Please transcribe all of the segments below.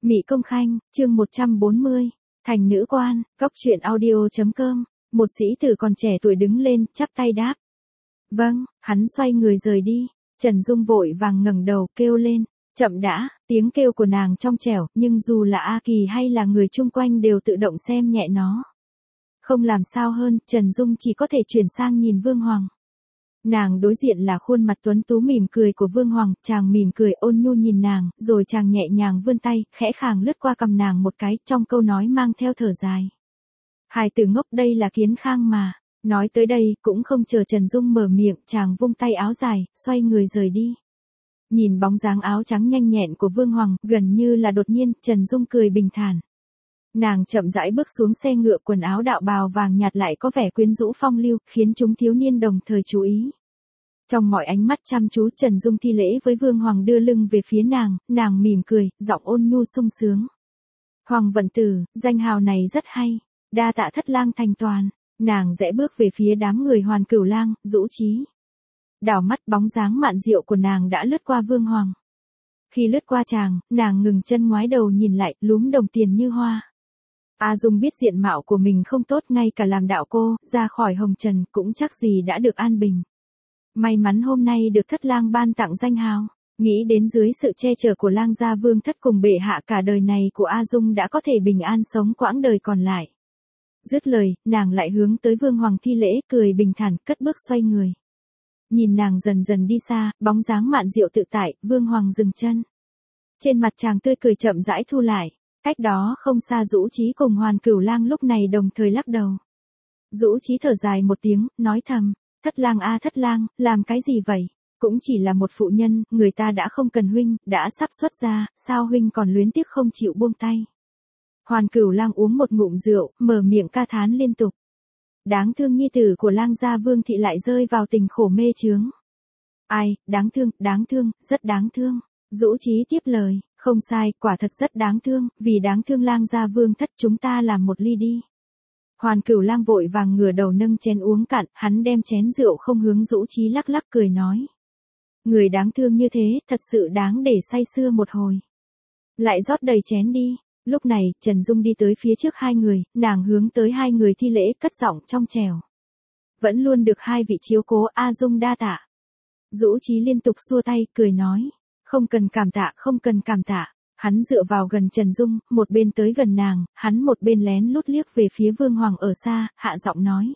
Mị Công Khanh, chương 140, thành nữ quan, góc truyện audio.com, một sĩ tử còn trẻ tuổi đứng lên, chắp tay đáp. Vâng, hắn xoay người rời đi, Trần Dung vội vàng ngẩng đầu kêu lên, chậm đã, tiếng kêu của nàng trong trẻo, nhưng dù là A Kỳ hay là người chung quanh đều tự động xem nhẹ nó. Không làm sao hơn, Trần Dung chỉ có thể chuyển sang nhìn Vương Hoàng. Nàng đối diện là khuôn mặt tuấn tú mỉm cười của Vương Hoàng, chàng mỉm cười ôn nhu nhìn nàng, rồi chàng nhẹ nhàng vươn tay, khẽ khàng lướt qua cằm nàng một cái, trong câu nói mang theo thở dài. Hài tử ngốc, đây là Kiến Khang mà. Nói tới đây, cũng không chờ Trần Dung mở miệng, chàng vung tay áo dài, xoay người rời đi. Nhìn bóng dáng áo trắng nhanh nhẹn của Vương Hoàng, gần như là đột nhiên, Trần Dung cười bình thản. Nàng chậm rãi bước xuống xe ngựa, quần áo đạo bào vàng nhạt lại có vẻ quyến rũ phong lưu, khiến chúng thiếu niên đồng thời chú ý. Trong mọi ánh mắt chăm chú, Trần Dung thi lễ với Vương Hoàng, đưa lưng về phía nàng mỉm cười, giọng ôn nhu sung sướng. Hoàng vận tử, danh hào này rất hay, đa tạ thất lang thành toàn. Nàng rẽ bước về phía đám người Hoàn Cửu Lang, Dũ Chí. Đảo mắt, bóng dáng mạn diệu của nàng đã lướt qua Vương Hoàng. Khi lướt qua chàng, nàng ngừng chân ngoái đầu nhìn lại, lúm đồng tiền như hoa. A Dung biết diện mạo của mình không tốt, ngay cả làm đạo cô, ra khỏi hồng trần cũng chắc gì đã được an bình. May mắn hôm nay được thất lang ban tặng danh hào, nghĩ đến dưới sự che chở của lang gia vương thất cùng bệ hạ, cả đời này của A Dung đã có thể bình an sống quãng đời còn lại. Dứt lời, nàng lại hướng tới Vương Hoàng thi lễ, cười bình thản, cất bước xoay người. Nhìn nàng dần dần đi xa, bóng dáng mạn diệu tự tại, Vương Hoàng dừng chân. Trên mặt chàng tươi cười chậm rãi thu lại, cách đó không xa Dũ Chí cùng Hoàn Cửu Lang lúc này đồng thời lắc đầu. Dũ Chí thở dài một tiếng, nói thầm, thất lang a thất lang, làm cái gì vậy? Cũng chỉ là một phụ nhân, người ta đã không cần huynh, đã sắp xuất gia, sao huynh còn luyến tiếc không chịu buông tay? Hoàn Cửu Lang uống một ngụm rượu, mở miệng ca thán liên tục. Đáng thương nhi tử của lang gia Vương thị lại rơi vào tình khổ mê chướng. Ai, đáng thương, rất đáng thương. Dũ Chí tiếp lời, không sai, quả thật rất đáng thương, vì đáng thương lang gia Vương thất, chúng ta làm một ly đi. Hoàn Cửu Lang vội vàng ngửa đầu nâng chén uống cạn, hắn đem chén rượu không hướng Dũ Chí, lắc lắc cười nói. Người đáng thương như thế, thật sự đáng để say sưa một hồi. Lại rót đầy chén đi. Lúc này, Trần Dung đi tới phía trước hai người, nàng hướng tới hai người thi lễ, cất giọng trong trẻo. Vẫn luôn được hai vị chiếu cố, A Dung đa tạ. Dũ Chí liên tục xua tay, cười nói. Không cần cảm tạ, không cần cảm tạ. Hắn dựa vào gần Trần Dung, một bên tới gần nàng, hắn một bên lén lút liếc về phía Vương Hoàng ở xa, hạ giọng nói.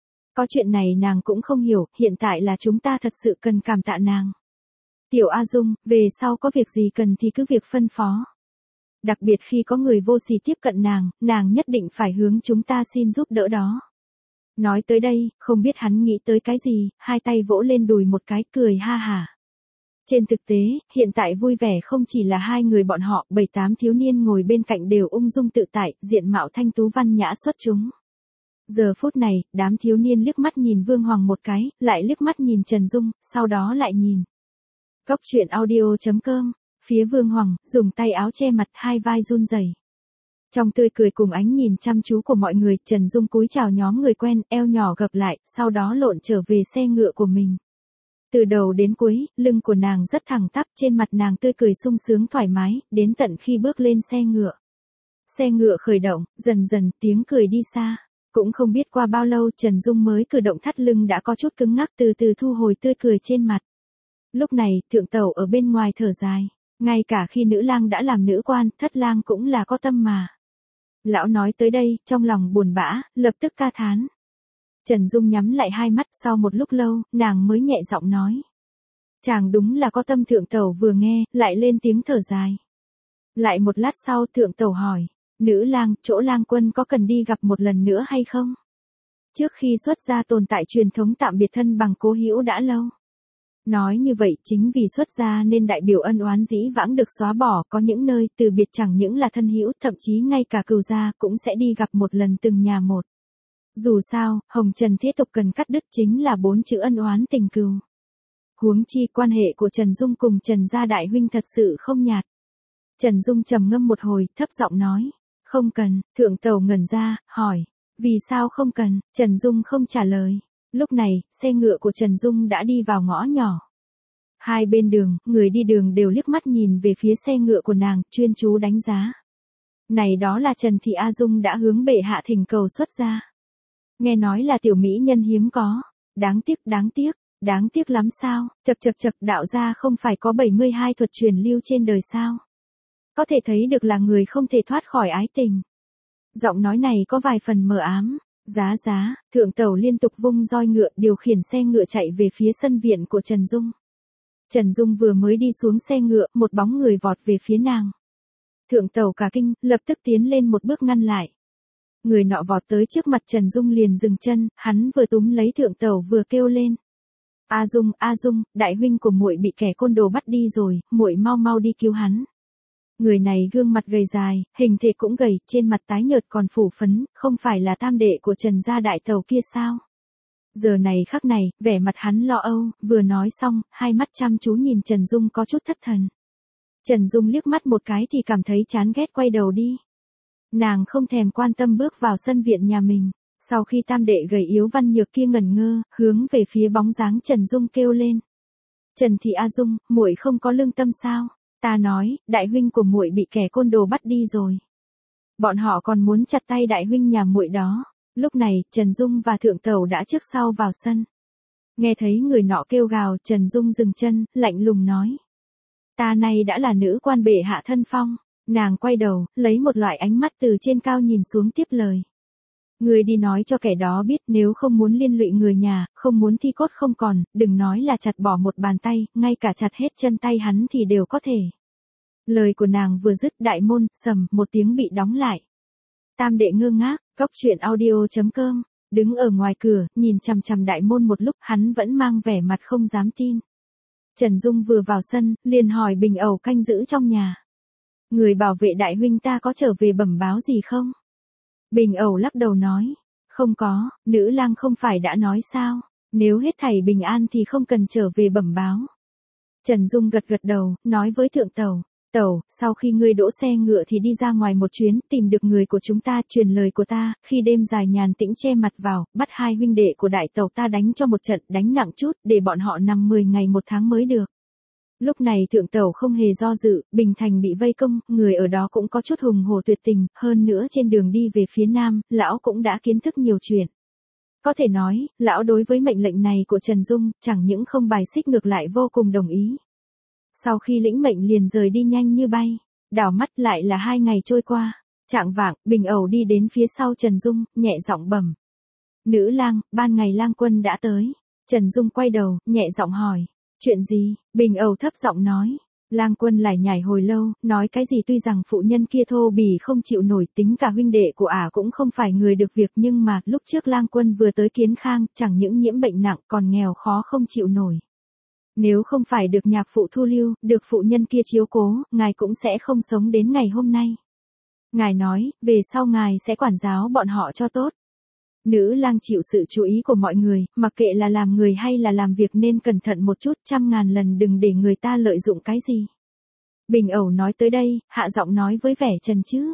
Có chuyện này nàng cũng không hiểu, hiện tại là chúng ta thật sự cần cảm tạ nàng. Tiểu A Dung, về sau có việc gì cần thì cứ việc phân phó. Đặc biệt khi có người vô sỉ tiếp cận nàng nhất định phải hướng chúng ta xin giúp đỡ đó. Nói tới đây, không biết hắn nghĩ tới cái gì, hai tay vỗ lên đùi một cái, cười ha hả. Trên thực tế, hiện tại vui vẻ không chỉ là hai người bọn họ, 7-8 thiếu niên ngồi bên cạnh đều ung dung tự tại, diện mạo thanh tú văn nhã xuất chúng. Giờ phút này, đám thiếu niên liếc mắt nhìn Vương Hoàng một cái, lại liếc mắt nhìn Trần Dung, sau đó lại nhìn. Góc truyện audio.com. Phía Vương Hoàng, dùng tay áo che mặt, hai vai run rẩy. Trong tươi cười cùng ánh nhìn chăm chú của mọi người, Trần Dung cúi chào nhóm người quen, eo nhỏ gập lại, sau đó lộn trở về xe ngựa của mình. Từ đầu đến cuối, lưng của nàng rất thẳng tắp, trên mặt nàng tươi cười sung sướng thoải mái, đến tận khi bước lên xe ngựa. Xe ngựa khởi động, dần dần tiếng cười đi xa. Cũng không biết qua bao lâu Trần Dung mới cử động thắt lưng đã có chút cứng ngắc, từ từ thu hồi tươi cười trên mặt. Lúc này, thượng tẩu ở bên ngoài thở dài. Ngay cả khi nữ lang đã làm nữ quan, thất lang cũng là có tâm mà. Lão nói tới đây, trong lòng buồn bã, lập tức ca thán. Trần Dung nhắm lại hai mắt, sau một lúc lâu, nàng mới nhẹ giọng nói. Chàng đúng là có tâm. Thượng tẩu vừa nghe, lại lên tiếng thở dài. Lại một lát sau thượng tẩu hỏi, nữ lang, chỗ lang quân có cần đi gặp một lần nữa hay không? Trước khi xuất gia tồn tại truyền thống tạm biệt thân bằng cố hữu đã lâu. Nói như vậy chính vì xuất gia nên đại biểu ân oán dĩ vãng được xóa bỏ, có những nơi từ biệt chẳng những là thân hữu, thậm chí ngay cả cừu gia cũng sẽ đi gặp một lần từng nhà một. Dù sao, hồng trần thế tục cần cắt đứt chính là 4 chữ ân oán tình cừu. Huống chi quan hệ của Trần Dung cùng Trần gia đại huynh thật sự không nhạt. Trần Dung trầm ngâm một hồi, thấp giọng nói, không cần. Thượng tẩu ngẩn ra, hỏi, vì sao không cần? Trần Dung không trả lời. Lúc này, xe ngựa của Trần Dung đã đi vào ngõ nhỏ. Hai bên đường, người đi đường đều liếc mắt nhìn về phía xe ngựa của nàng, chuyên chú đánh giá. Này đó là Trần Thị A Dung đã hướng bệ hạ thỉnh cầu xuất gia. Nghe nói là tiểu mỹ nhân hiếm có. Đáng tiếc lắm sao, chật, đạo gia không phải có 72 thuật truyền lưu trên đời sao. Có thể thấy được là người không thể thoát khỏi ái tình. Giọng nói này có vài phần mờ ám. Giá, thượng tẩu liên tục vung roi ngựa điều khiển xe ngựa chạy về phía sân viện của Trần Dung. Trần Dung vừa mới đi xuống xe ngựa, một bóng người vọt về phía nàng. Thượng tẩu cả kinh, lập tức tiến lên một bước ngăn lại. Người nọ vọt tới trước mặt Trần Dung liền dừng chân, hắn vừa túm lấy thượng tẩu vừa kêu lên. A Dung, đại huynh của muội bị kẻ côn đồ bắt đi rồi, muội mau đi cứu hắn. Người này gương mặt gầy dài, hình thể cũng gầy, trên mặt tái nhợt còn phủ phấn, không phải là tam đệ của Trần gia đại tẩu kia sao? Giờ này khắc này, vẻ mặt hắn lo âu, vừa nói xong, hai mắt chăm chú nhìn Trần Dung có chút thất thần. Trần Dung liếc mắt một cái thì cảm thấy chán ghét quay đầu đi. Nàng không thèm quan tâm bước vào sân viện nhà mình. Sau khi tam đệ gầy yếu văn nhược kia ngẩn ngơ, hướng về phía bóng dáng Trần Dung kêu lên. Trần Thị A Dung, muội không có lương tâm sao? Ta nói, đại huynh của muội bị kẻ côn đồ bắt đi rồi. Bọn họ còn muốn chặt tay đại huynh nhà muội đó. Lúc này, Trần Dung và thượng tẩu đã trước sau vào sân. Nghe thấy người nọ kêu gào, Trần Dung dừng chân, lạnh lùng nói. Ta này đã là nữ quan bệ hạ thân phong. Nàng quay đầu, lấy một loại ánh mắt từ trên cao nhìn xuống tiếp lời. Người đi nói cho kẻ đó biết nếu không muốn liên lụy người nhà, không muốn thi cốt không còn, đừng nói là chặt bỏ một bàn tay, ngay cả chặt hết chân tay hắn thì đều có thể. Lời của nàng vừa dứt đại môn, sầm, một tiếng bị đóng lại. Tam đệ ngơ ngác, Góc.truyện audio.com, đứng ở ngoài cửa, nhìn chằm chằm đại môn một lúc, hắn vẫn mang vẻ mặt không dám tin. Trần Dung vừa vào sân, liền hỏi Bình Ẩu canh giữ trong nhà. Người bảo vệ đại huynh ta có trở về bẩm báo gì không? Bình Ẩu lắc đầu nói, không có, nữ lang không phải đã nói sao, nếu hết thảy bình an thì không cần trở về bẩm báo. Trần Dung gật đầu, nói với thượng tẩu, tẩu, sau khi ngươi đỗ xe ngựa thì đi ra ngoài một chuyến, tìm được người của chúng ta, truyền lời của ta, khi đêm dài nhàn tĩnh che mặt vào, bắt hai huynh đệ của đại tẩu ta đánh cho một trận, đánh nặng chút, để bọn họ nằm 10 ngày một tháng mới được. Lúc này thượng tẩu không hề do dự, Bình Thành bị vây công, người ở đó cũng có chút hùng hổ tuyệt tình, hơn nữa trên đường đi về phía nam, lão cũng đã kiến thức nhiều chuyện. Có thể nói, lão đối với mệnh lệnh này của Trần Dung, chẳng những không bài xích ngược lại vô cùng đồng ý. Sau khi lĩnh mệnh liền rời đi nhanh như bay, đảo mắt lại là 2 ngày trôi qua, chạng vạng, Bình Ẩu đi đến phía sau Trần Dung, nhẹ giọng bẩm. Nữ lang, ban ngày lang quân đã tới. Trần Dung quay đầu, nhẹ giọng hỏi. Chuyện gì? Bình Ẩu thấp giọng nói. Lang quân lải nhải hồi lâu, nói cái gì tuy rằng phụ nhân kia thô bỉ không chịu nổi, tính cả huynh đệ của ả cũng không phải người được việc, nhưng mà lúc trước lang quân vừa tới Kiến Khang, chẳng những nhiễm bệnh nặng còn nghèo khó không chịu nổi. Nếu không phải được nhạc phụ thu lưu, được phụ nhân kia chiếu cố, ngài cũng sẽ không sống đến ngày hôm nay. Ngài nói, về sau ngài sẽ quản giáo bọn họ cho tốt. Nữ lang chịu sự chú ý của mọi người, mặc kệ là làm người hay là làm việc nên cẩn thận một chút, 100.000 lần đừng để người ta lợi dụng cái gì. Bình Ẩu nói tới đây, hạ giọng nói với vẻ trần chứ.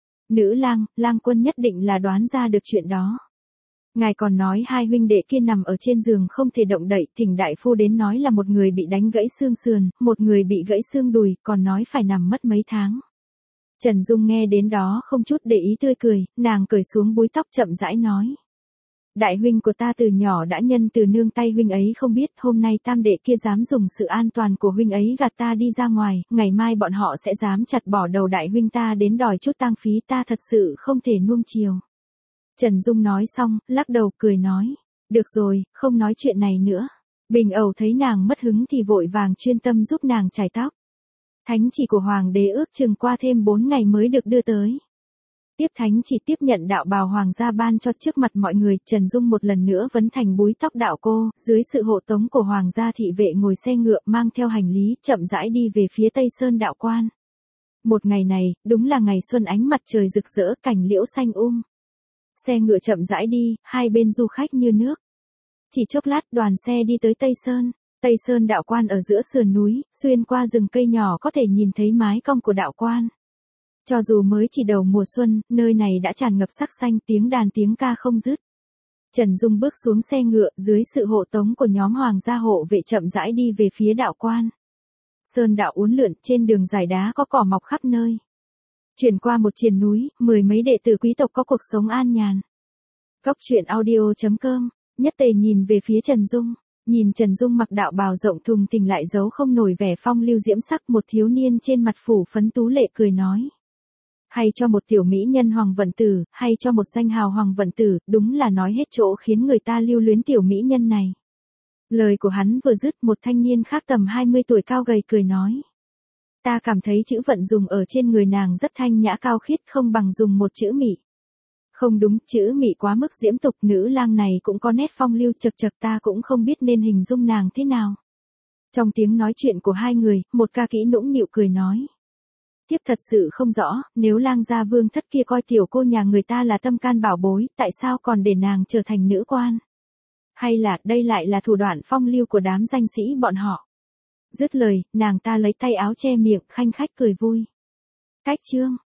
Nữ lang, lang quân nhất định là đoán ra được chuyện đó. Ngài còn nói hai huynh đệ kia nằm ở trên giường không thể động đậy, thỉnh đại phu đến nói là một người bị đánh gãy xương sườn, một người bị gãy xương đùi, còn nói phải nằm mất mấy tháng. Trần Dung nghe đến đó không chút để ý tươi cười, nàng cởi xuống búi tóc chậm rãi nói. Đại huynh của ta từ nhỏ đã nhân từ nương tay huynh ấy không biết, hôm nay tam đệ kia dám dùng sự an toàn của huynh ấy gạt ta đi ra ngoài, ngày mai bọn họ sẽ dám chặt bỏ đầu đại huynh ta đến đòi chút tang phí, ta thật sự không thể nuông chiều. Trần Dung nói xong, lắc đầu cười nói. Được rồi, không nói chuyện này nữa. Bình Ẩu thấy nàng mất hứng thì vội vàng chuyên tâm giúp nàng chải tóc. Thánh chỉ của hoàng đế ước chừng qua thêm 4 ngày mới được đưa tới. Tiếp thánh chỉ tiếp nhận đạo bào hoàng gia ban cho trước mặt mọi người, Trần Dung một lần nữa vấn thành búi tóc đạo cô, dưới sự hộ tống của hoàng gia thị vệ ngồi xe ngựa mang theo hành lý, chậm rãi đi về phía Tây Sơn đạo quan. Một ngày này, đúng là ngày xuân ánh mặt trời rực rỡ, cảnh liễu xanh Xe ngựa chậm rãi đi, hai bên du khách như nước. Chỉ chốc lát đoàn xe đi tới Tây Sơn. Tây Sơn đạo quan ở giữa sườn núi, xuyên qua rừng cây nhỏ có thể nhìn thấy mái cong của đạo quan. Cho dù mới chỉ đầu mùa xuân, nơi này đã tràn ngập sắc xanh, tiếng đàn tiếng ca không dứt. Trần Dung bước xuống xe ngựa, dưới sự hộ tống của nhóm hoàng gia hộ vệ chậm rãi đi về phía đạo quan. Sơn đạo uốn lượn, trên đường dải đá có cỏ mọc khắp nơi. Chuyển qua một triền núi, 10 mấy đệ tử quý tộc có cuộc sống an nhàn. Cốc truyện audio.com, Nhất Tề nhìn về phía Trần Dung. Nhìn Trần Dung mặc đạo bào rộng thùng thình lại giấu không nổi vẻ phong lưu diễm sắc, một thiếu niên trên mặt phủ phấn tú lệ cười nói. Hay cho một tiểu mỹ nhân hoàng vận tử, hay cho một danh hào hoàng vận tử, đúng là nói hết chỗ khiến người ta lưu luyến tiểu mỹ nhân này. Lời của hắn vừa dứt, một thanh niên khác tầm 20 tuổi cao gầy cười nói. Ta cảm thấy chữ vận dùng ở trên người nàng rất thanh nhã cao khiết, không bằng dùng một chữ mị. Không đúng, chữ mị quá mức diễm tục, nữ lang này cũng có nét phong lưu, chật chật ta cũng không biết nên hình dung nàng thế nào. Trong tiếng nói chuyện của hai người, một ca kỹ nũng nịu cười nói. Tiếp thật sự không rõ, nếu lang gia vương thất kia coi tiểu cô nhà người ta là tâm can bảo bối, tại sao còn để nàng trở thành nữ quan? Hay là đây lại là thủ đoạn phong lưu của đám danh sĩ bọn họ? Dứt lời, nàng ta lấy tay áo che miệng, khanh khách cười vui. Cách chương